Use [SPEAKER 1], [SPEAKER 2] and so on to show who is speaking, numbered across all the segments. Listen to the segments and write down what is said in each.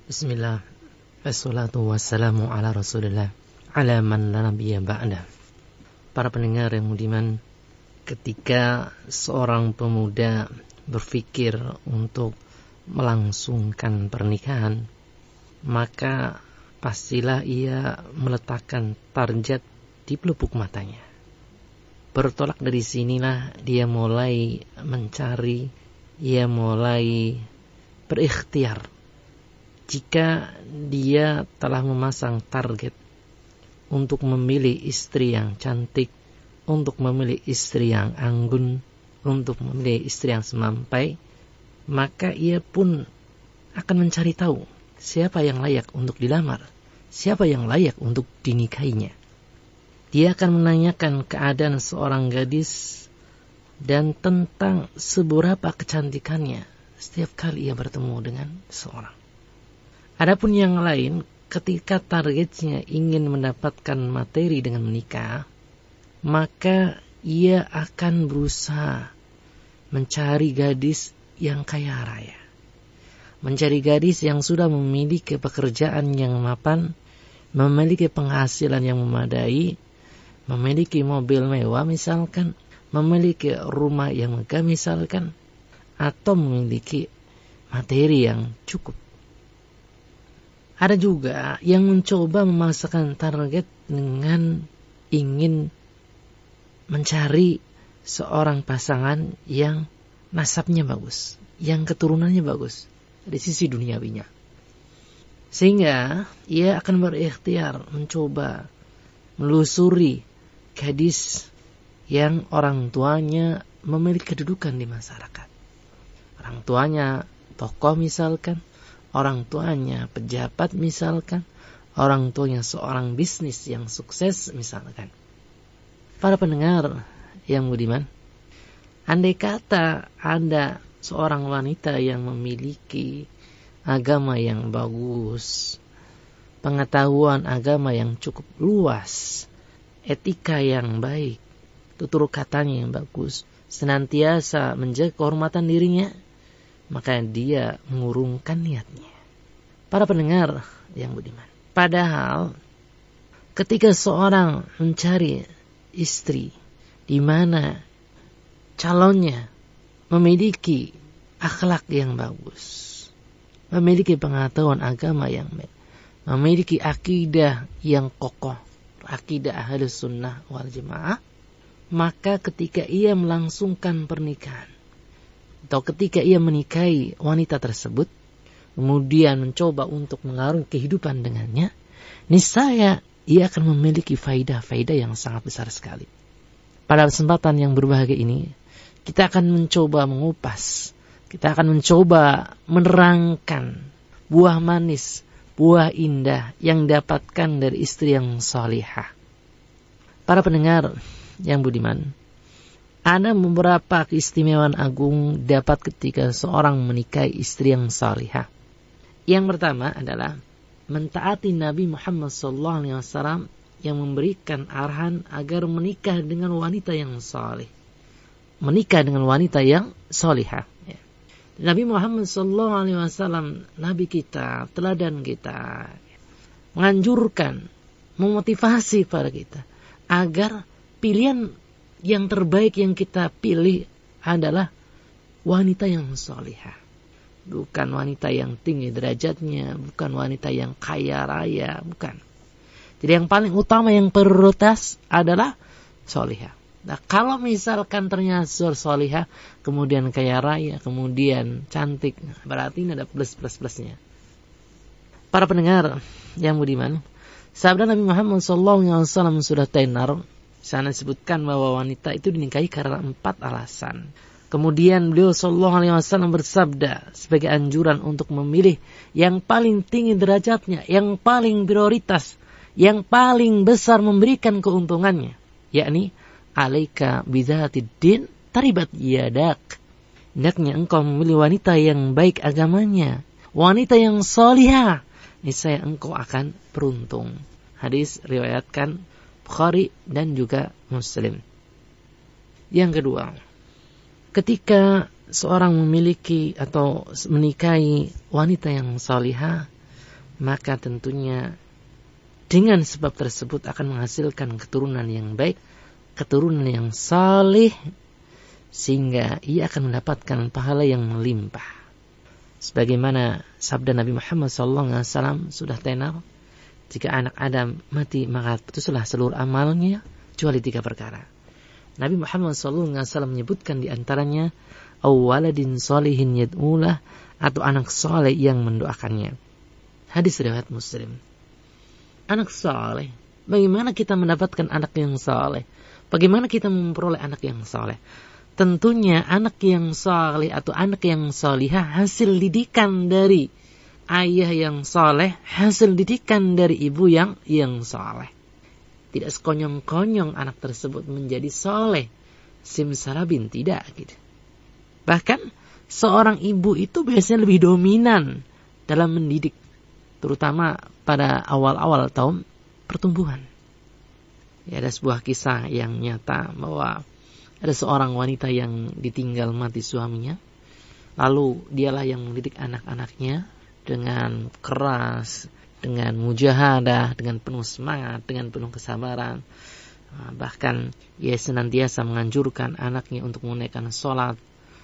[SPEAKER 1] Bismillah, wassalatu wassalamu ala rasulillah, ala man la nabiyya ba'da. Para pendengar yang budiman, ketika seorang pemuda berpikir untuk melangsungkan pernikahan, maka pastilah ia meletakkan target di pelupuk matanya. Bertolak dari sinilah dia mulai mencari, ia mulai berikhtiar. Jika dia telah memasang target untuk memilih istri yang cantik, untuk memilih istri yang anggun, untuk memilih istri yang semampai, maka ia pun akan mencari tahu siapa yang layak untuk dilamar, siapa yang layak untuk dinikahinya. Dia akan menanyakan keadaan seorang gadis dan tentang seberapa kecantikannya setiap kali ia bertemu dengan seorang. Adapun yang lain, ketika targetnya ingin mendapatkan materi dengan menikah, maka ia akan berusaha mencari gadis yang kaya raya. Mencari gadis yang sudah memiliki pekerjaan yang mapan, memiliki penghasilan yang memadai, memiliki mobil mewah misalkan, memiliki rumah yang megah misalkan, atau memiliki materi yang cukup. Ada juga yang mencoba memasakkan target dengan ingin mencari seorang pasangan yang nasabnya bagus, yang keturunannya bagus dari sisi duniawinya. Sehingga ia akan berikhtiar mencoba menelusuri gadis yang orang tuanya memiliki kedudukan di masyarakat. Orang tuanya tokoh misalkan, orang tuanya pejabat misalkan, orang tuanya seorang bisnis yang sukses misalkan. Para pendengar yang budiman, andai kata ada seorang wanita yang memiliki agama yang bagus, pengetahuan agama yang cukup luas, etika yang baik, tutur katanya yang bagus, senantiasa menjaga kehormatan dirinya, maka dia mengurungkan niatnya. Para pendengar yang budiman, padahal ketika seorang mencari istri di mana calonnya memiliki akhlak yang bagus, memiliki pengetahuan agama yang baik, memiliki akidah yang kokoh, akidah Ahlus Sunnah wal Jamaah, maka ketika ia melangsungkan pernikahan atau ketika ia menikahi wanita tersebut, kemudian mencoba untuk mengarungi kehidupan dengannya, niscaya ia akan memiliki faidah-faidah yang sangat besar sekali. Pada kesempatan yang berbahagia ini, kita akan mencoba mengupas, kita akan mencoba menerangkan buah manis, buah indah yang didapatkan dari istri yang salihah. Para pendengar yang budiman, ada beberapa keistimewaan agung dapat ketika seorang menikahi istri yang salihah. Yang pertama adalah mentaati Nabi Muhammad SAW yang memberikan arahan agar menikah dengan wanita yang salih, menikah dengan wanita yang salihah. Nabi Muhammad SAW, Nabi kita, teladan kita, menganjurkan, memotivasi pada kita agar pilihan yang terbaik yang kita pilih adalah wanita yang salihah. Bukan wanita yang tinggi derajatnya, bukan wanita yang kaya raya, bukan. Jadi yang paling utama, yang prioritas adalah salihah. Nah, kalau misalkan ternyata salihah, kemudian kaya raya, kemudian cantik, berarti ini ada plus-plus-plusnya. Para pendengar yang budiman, sabda Nabi Muhammad SAW sudah tenar. Sana disebutkan bahwa wanita itu dinikahi karena 4 alasan. Kemudian beliau SAW bersabda sebagai anjuran untuk memilih yang paling tinggi derajatnya, yang paling prioritas, yang paling besar memberikan keuntungannya, yakni alaika bidzatid din taribat yadak. Hendaknya engkau memilih wanita yang baik agamanya, wanita yang salihah, niscaya engkau akan beruntung. Hadis riwayatkan Bukhari dan juga Muslim. Yang kedua, ketika seorang memiliki atau menikahi wanita yang salihah, maka tentunya dengan sebab tersebut akan menghasilkan keturunan yang baik, keturunan yang saleh, sehingga ia akan mendapatkan pahala yang melimpah. Sebagaimana sabda Nabi Muhammad SAW sudah tenar, jika anak Adam mati maka putuslah seluruh amalnya kecuali 3 perkara. Nabi Muhammad SAW menyebutkan di antaranya awaladin solihin yad'ulah, atau anak soleh yang mendoakannya. Hadis riwayat Muslim. Anak soleh, bagaimana kita mendapatkan anak yang soleh? Bagaimana kita memperoleh anak yang soleh? Tentunya anak yang soleh atau anak yang solihah hasil didikan dari ayah yang soleh, hasil didikan dari ibu yang soleh. Tidak sekonyong-konyong anak tersebut menjadi soleh, simsalabim, tidak gitu. Bahkan seorang ibu itu biasanya lebih dominan dalam mendidik, terutama pada awal-awal tahun pertumbuhan. Ya, ada sebuah kisah yang nyata bahwa ada seorang wanita yang ditinggal mati suaminya, lalu dialah yang mendidik anak-anaknya dengan keras, dengan mujahadah, dengan penuh semangat, dengan penuh kesabaran. Bahkan ia senantiasa menganjurkan anaknya untuk menunaikan sholat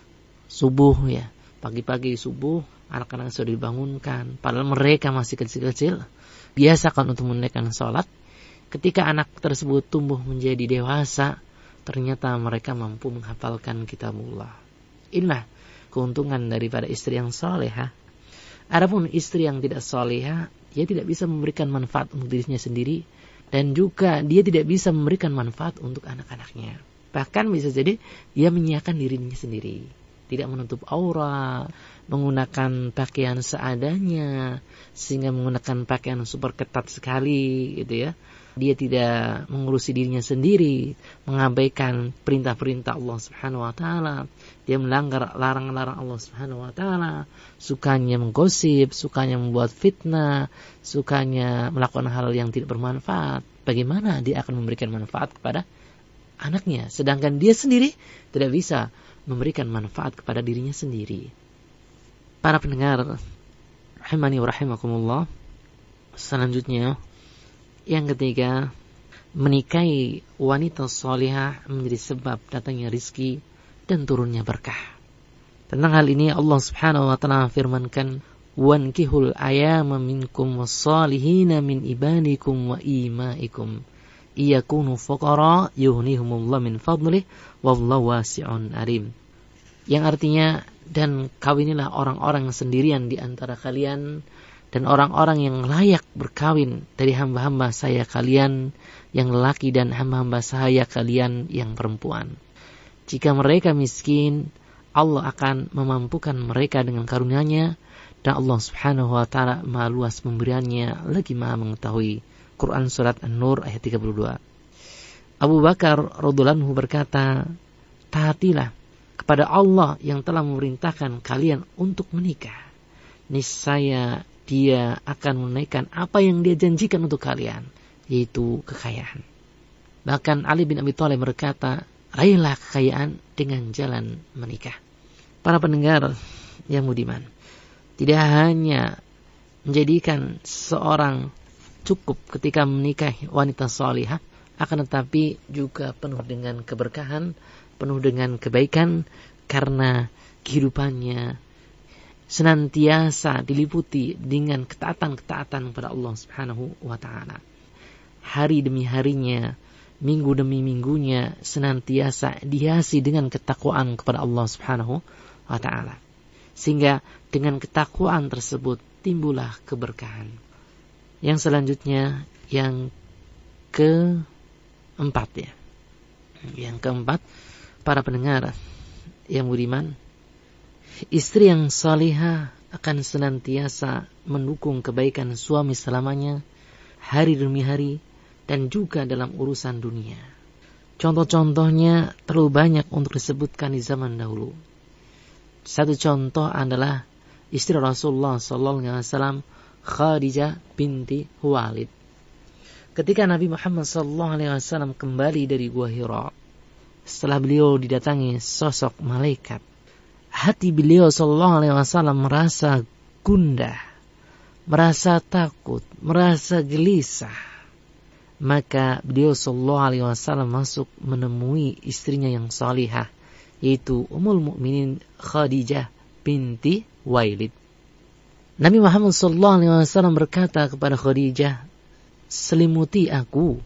[SPEAKER 1] subuh, ya, pagi-pagi subuh anak-anak sudah dibangunkan, padahal mereka masih kecil-kecil. Biasakan untuk menunaikan sholat. Ketika anak tersebut tumbuh menjadi dewasa, ternyata mereka mampu menghafalkan kitabullah. Inilah keuntungan daripada istri yang salehah. Adapun istri yang tidak salehah, dia tidak bisa memberikan manfaat untuk dirinya sendiri, dan juga dia tidak bisa memberikan manfaat untuk anak-anaknya. Bahkan bisa jadi dia menyiakan dirinya sendiri, tidak menutup aurat, menggunakan pakaian seadanya, sehingga menggunakan pakaian super ketat sekali, gitu ya. Dia tidak mengurusi dirinya sendiri, mengabaikan perintah-perintah Allah Subhanahu wa taala. Dia melanggar larangan-larangan Allah Subhanahu wa taala, sukanya menggosip, sukanya membuat fitnah, sukanya melakukan hal yang tidak bermanfaat. Bagaimana dia akan memberikan manfaat kepada anaknya, sedangkan dia sendiri tidak bisa memberikan manfaat kepada dirinya sendiri. Para pendengar rahimani wa rahimakumullah, selanjutnya yang ketiga, menikahi wanita salihah menjadi sebab datangnya rizki dan turunnya berkah. Tentang hal ini Allah Subhanahu wa taala firmankan, "Wankihul ayama minkum was-salihina min ibadikum wa imaikum iyakunu fuqara yughnihumullahu min fadlih wallahu wasi'un alim." Yang artinya, dan kawinilah orang-orang sendirian di antara kalian dan orang-orang yang layak berkawin dari hamba-hamba saya kalian yang lelaki dan hamba-hamba saya kalian yang perempuan. Jika mereka miskin, Allah akan memampukan mereka dengan karunia-Nya, dan Allah Subhanahu wa taala Maha luas pemberiannya, lagi Maha mengetahui. Quran surat An-Nur ayat 32. Abu Bakar radhiyallahu anhu berkata, "Taatilah kepada Allah yang telah memerintahkan kalian untuk menikah. Niscaya Dia akan menunaikan apa yang Dia janjikan untuk kalian, yaitu kekayaan." Bahkan Ali bin Abi Thalib berkata, "Raihlah kekayaan dengan jalan menikah." Para pendengar yang budiman, tidak hanya menjadikan seorang cukup ketika menikahi wanita salihah, akan tetapi juga penuh dengan keberkahan, penuh dengan kebaikan, karena kehidupannya senantiasa diliputi dengan ketaatan-ketaatan kepada Allah Subhanahu wa taala. Hari demi harinya, minggu demi minggunya senantiasa dihiasi dengan ketakwaan kepada Allah Subhanahu wa taala. Sehingga dengan ketakwaan tersebut timbullah keberkahan. Yang selanjutnya, yang keempat ya. Yang keempat, para pendengar yang budiman, istri yang salihah akan senantiasa mendukung kebaikan suami selamanya, hari demi hari, dan juga dalam urusan dunia. Contoh-contohnya terlalu banyak untuk disebutkan di zaman dahulu. Satu contoh adalah istri Rasulullah SAW, Khadijah binti Khuwailid. Ketika Nabi Muhammad SAW kembali dari Gua Hira, setelah beliau didatangi sosok malaikat, hati beliau SAW merasa gundah, merasa takut, merasa gelisah, maka beliau sallallahu alaihi wasallam masuk menemui istrinya yang salihah, yaitu Ummul Mukminin Khadijah binti Wailid. Nabi Muhammad sallallahu alaihi wasallam berkata kepada Khadijah, selimuti aku.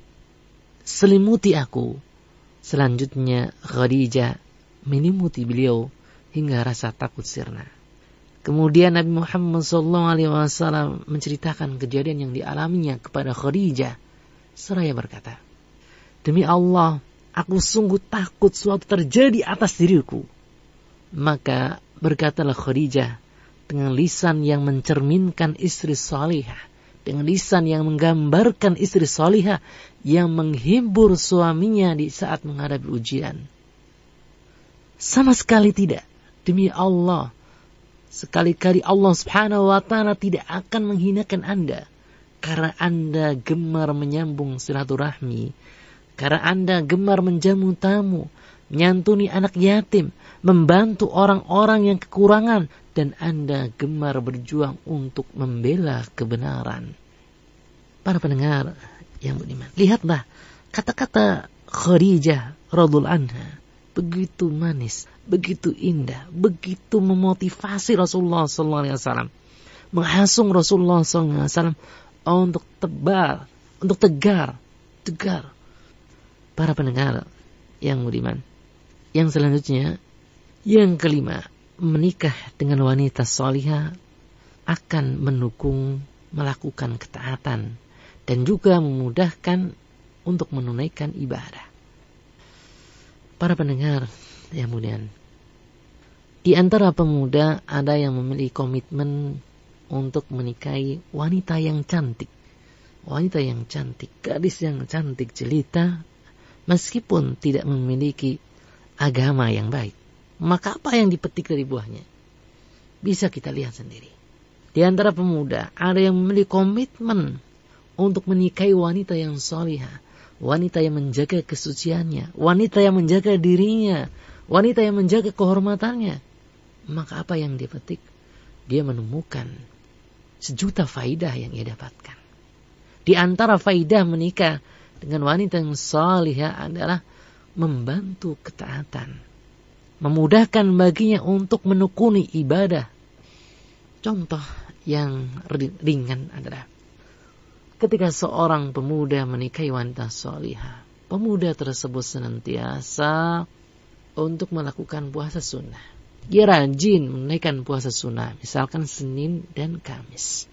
[SPEAKER 1] Selanjutnya Khadijah menyelimuti beliau hingga rasa takut sirna. Kemudian Nabi Muhammad SAW menceritakan kejadian yang dialaminya kepada Khadijah. Seraya berkata, demi Allah, aku sungguh takut suatu terjadi atas diriku. Maka berkatalah Khadijah dengan lisan yang mencerminkan istri salihah, dengan lisan yang menggambarkan istri salihah yang menghibur suaminya di saat menghadapi ujian. Sama sekali tidak. Demi Allah, sekali-kali Allah subhanahu wa ta'ala tidak akan menghinakan Anda. Karena Anda gemar menyambung silaturahmi. Karena Anda gemar menjamu tamu, menyantuni anak yatim, membantu orang-orang yang kekurangan. Dan Anda gemar berjuang untuk membela kebenaran. Para pendengar yang beriman, lihatlah kata-kata Khadijah radhiyallahu anha. Begitu manis, begitu indah, begitu memotivasi Rasulullah SAW, menghasung Rasulullah SAW untuk tegar. Para pendengar yang budiman, yang selanjutnya, yang kelima, menikah dengan wanita salihah akan mendukung melakukan ketaatan dan juga memudahkan untuk menunaikan ibadah. Para pendengar yang mulia, di antara pemuda ada yang memiliki komitmen untuk menikahi wanita yang cantik. Wanita yang cantik, gadis yang cantik jelita, meskipun tidak memiliki agama yang baik. Maka apa yang dipetik dari buahnya? Bisa kita lihat sendiri. Di antara pemuda ada yang memiliki komitmen untuk menikahi wanita yang salihah, wanita yang menjaga kesuciannya, wanita yang menjaga dirinya, wanita yang menjaga kehormatannya. Maka apa yang dia petik? Dia menemukan sejuta faidah yang ia dapatkan. Di antara faidah menikah dengan wanita yang salihah adalah membantu ketaatan, memudahkan baginya untuk menekuni ibadah. Contoh yang ringan adalah ketika seorang pemuda menikahi wanita salihah, pemuda tersebut senantiasa untuk melakukan puasa sunnah. Dia rajin menunaikan puasa sunnah, misalkan Senin dan Kamis.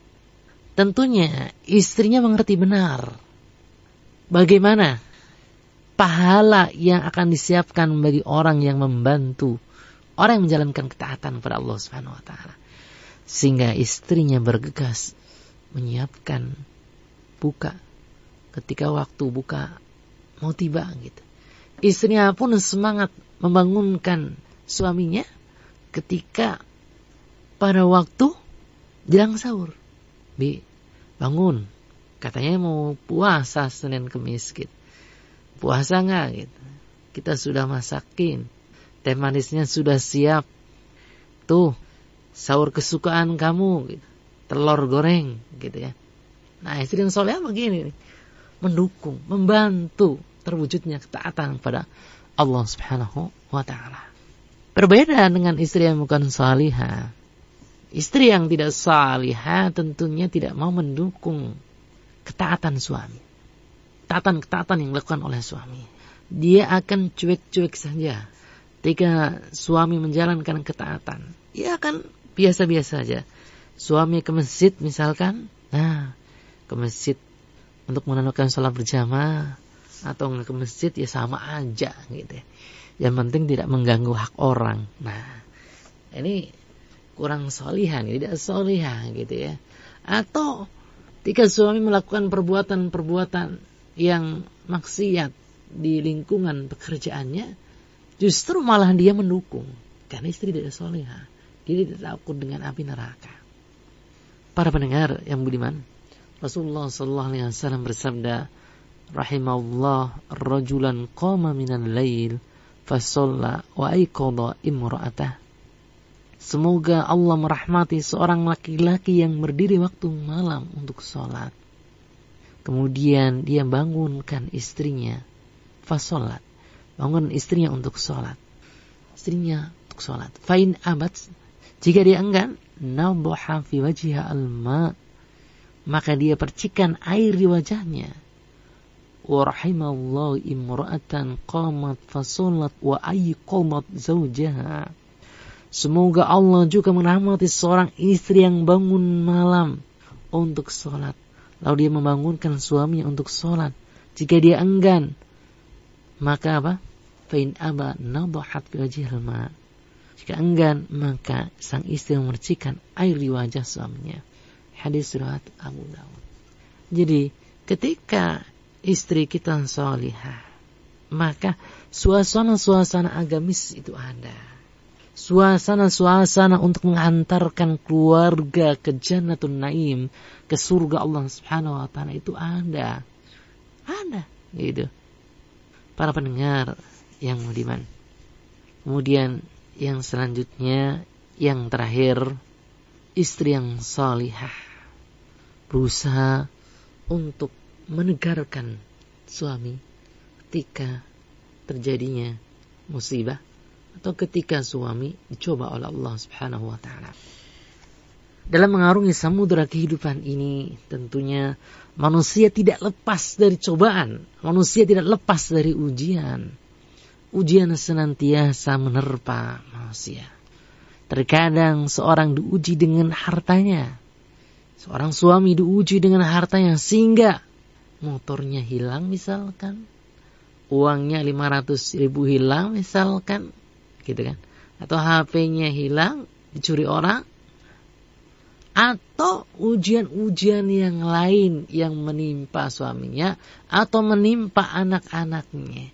[SPEAKER 1] Tentunya istrinya mengerti benar bagaimana pahala yang akan disiapkan bagi orang yang membantu, orang yang menjalankan ketaatan kepada Allah Subhanahu wa taala. Sehingga istrinya bergegas menyiapkan buka ketika waktu buka mau tiba gitu. Istrinya pun semangat membangunkan suaminya ketika pada waktu jelang sahur. Bi, bangun. Katanya mau puasa Senin Kamis gitu. Puasa enggak gitu. Kita sudah masakin. Teh manisnya sudah siap. Tuh, sahur kesukaan kamu gitu. Telur goreng gitu ya. Nah, istri yang soleh begini, mendukung, membantu terwujudnya ketaatan kepada Allah Subhanahu wa taala. Berbeda dengan istri yang bukan salihah. Istri yang tidak salihah tentunya tidak mau mendukung ketaatan suami. Ketaatan yang dilakukan oleh suami. Dia akan cuek-cuek saja. Ketika suami menjalankan ketaatan, dia akan biasa-biasa saja. Suami ke masjid misalkan, ke masjid untuk menunaikan salat berjamaah atau ke masjid ya sama aja gitu ya. Yang penting tidak mengganggu hak orang. Nah, ini kurang solihan, tidak solihah gitu ya. Atau ketika suami melakukan perbuatan-perbuatan yang maksiat di lingkungan pekerjaannya, justru malah dia mendukung. Karena istri tidak solihah, dia tidak takut dengan api neraka. Para pendengar yang budiman, Rasulullah SAW bersabda, Rahimahullah rajulan qama minal lail fasalla wa aiqadha imra'atah. Semoga Allah merahmati seorang laki-laki yang berdiri waktu malam untuk sholat. Kemudian dia bangunkan istrinya, fasolat, bangun istrinya untuk sholat. Istrinya untuk sholat. Fain abad, jika dia enggan, naboha fi wajhiha alma, maka dia percikan air di wajahnya. Wa rahimallahu imra'atan qamat fasolat wa ayqamat zawjaha. Semoga Allah juga merahmati seorang istri yang bangun malam untuk sholat. Lalu dia membangunkan suaminya untuk sholat. Jika dia enggan, maka apa? Fa'in aba nadahat fi wajhil ma. Jika enggan, maka sang istri memercikan air di wajah suaminya. Hadis riwayat Abu Dawud. Jadi, ketika istri kita salihah, maka suasana-suasana agamis itu ada. Suasana-suasana untuk menghantarkan keluarga ke Jannatul Naim, ke surga Allah Subhanahu wa taala itu ada. Ada, gitu. Para pendengar yang budiman. Kemudian yang selanjutnya, yang terakhir, istri yang salihah berusaha untuk menegarkan suami ketika terjadinya musibah atau ketika suami dicoba oleh Allah Subhanahu wa taala. Dalam mengarungi samudera kehidupan ini, tentunya manusia tidak lepas dari cobaan, manusia tidak lepas dari ujian. Ujian senantiasa menerpa manusia. Terkadang seorang diuji dengan hartanya. Seorang suami diuji dengan hartanya sehingga motornya hilang misalkan, uangnya 500.000 hilang misalkan, gitu kan? Atau HP-nya hilang, dicuri orang, atau ujian-ujian yang lain yang menimpa suaminya atau menimpa anak-anaknya.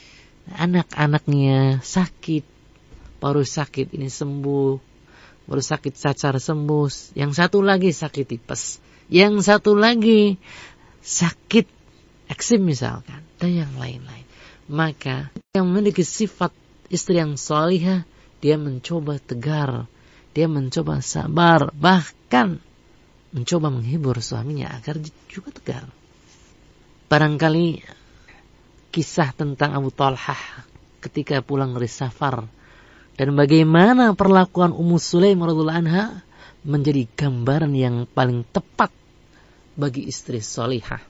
[SPEAKER 1] Anak-anaknya sakit, baru sakit ini sembuh, baru sakit cacar sembuh, yang satu lagi sakit tipes, yang satu lagi sakit eksim misalkan, dan yang lain-lain. Maka yang memiliki sifat istri yang salihah, dia mencoba tegar, dia mencoba sabar, bahkan mencoba menghibur suaminya agar juga tegar. Barangkali kisah tentang Abu Talhah ketika pulang dari safar dan bagaimana perlakuan Ummu Sulaim radhiyallahu anha menjadi gambaran yang paling tepat bagi istri salihah.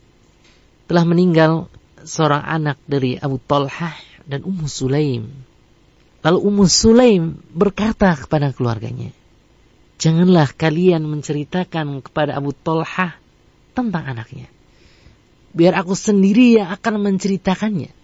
[SPEAKER 1] Telah meninggal seorang anak dari Abu Talhah dan Ummu Sulaim. Lalu Ummu Sulaim berkata kepada keluarganya, janganlah kalian menceritakan kepada Abu Talhah tentang anaknya. Biar aku sendiri yang akan menceritakannya.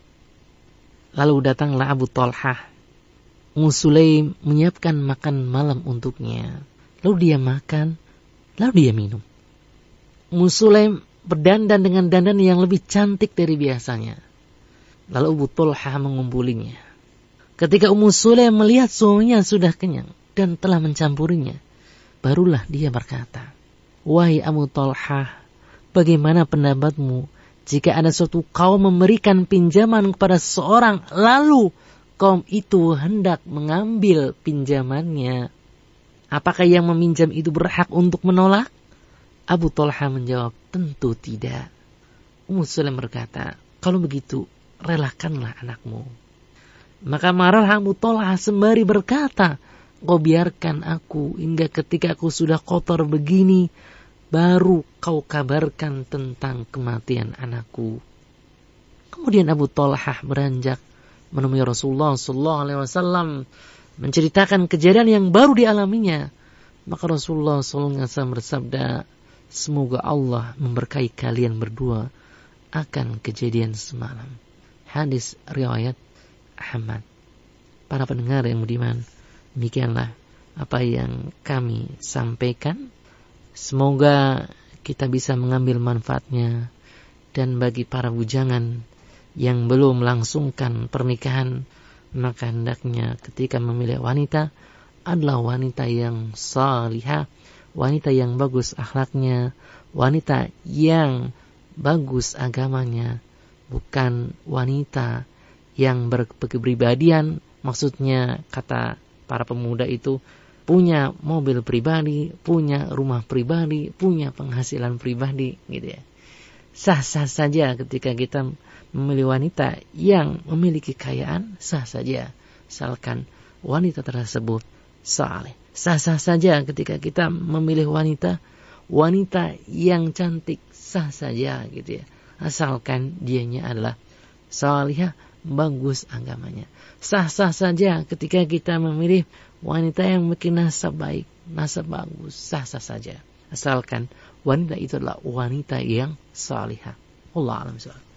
[SPEAKER 1] Lalu datanglah Abu Talhah. Ummu Sulaim menyiapkan makan malam untuknya. Lalu dia makan, lalu dia minum. Ummu Sulaim berdandan dengan dandan yang lebih cantik dari biasanya. Lalu Abu Talhah mengumpulinya. Ketika Ummu Sulaim melihat suaminya sudah kenyang dan telah mencampurinya, barulah dia berkata, wahai Abu Talhah, bagaimana pendapatmu jika ada suatu kaum memberikan pinjaman kepada seseorang, lalu kaum itu hendak mengambil pinjamannya? Apakah yang meminjam itu berhak untuk menolak? Abu Talhah menjawab, tentu tidak. Ummu Sulaim berkata, kalau begitu, relakanlah anakmu. Maka marah Abu Talhah sembari berkata, kau biarkan aku hingga ketika aku sudah kotor begini, baru kau kabarkan tentang kematian anakku. Kemudian Abu Talhah beranjak menemui Rasulullah SAW, menceritakan kejadian yang baru dialaminya. Maka Rasulullah SAW bersabda, semoga Allah memberkahi kalian berdua akan kejadian semalam. Hadis riwayat Ahmad. Para pendengar yang budiman, demikianlah apa yang kami sampaikan. Semoga kita bisa mengambil manfaatnya. Dan bagi para bujangan yang belum melangsungkan pernikahan, maka hendaknya ketika memilih wanita adalah wanita yang salihah, wanita yang bagus akhlaknya, wanita yang bagus agamanya, bukan wanita yang berkepribadian, maksudnya kata para pemuda itu punya mobil pribadi, punya rumah pribadi, punya penghasilan pribadi, gitu ya. Sah-sah saja ketika kita memilih wanita yang memiliki kekayaan, sah saja, asalkan wanita tersebut saleh. Sah-sah saja ketika kita memilih wanita yang cantik, sah saja, gitu ya, asalkan dianya adalah salihah, bagus agamanya. Sah-sah saja ketika kita memilih wanita yang memiliki nasab baik, nasab bagus, sah-sah saja, asalkan wanita itu adalah wanita yang salihah. Allah a'lam bishawab.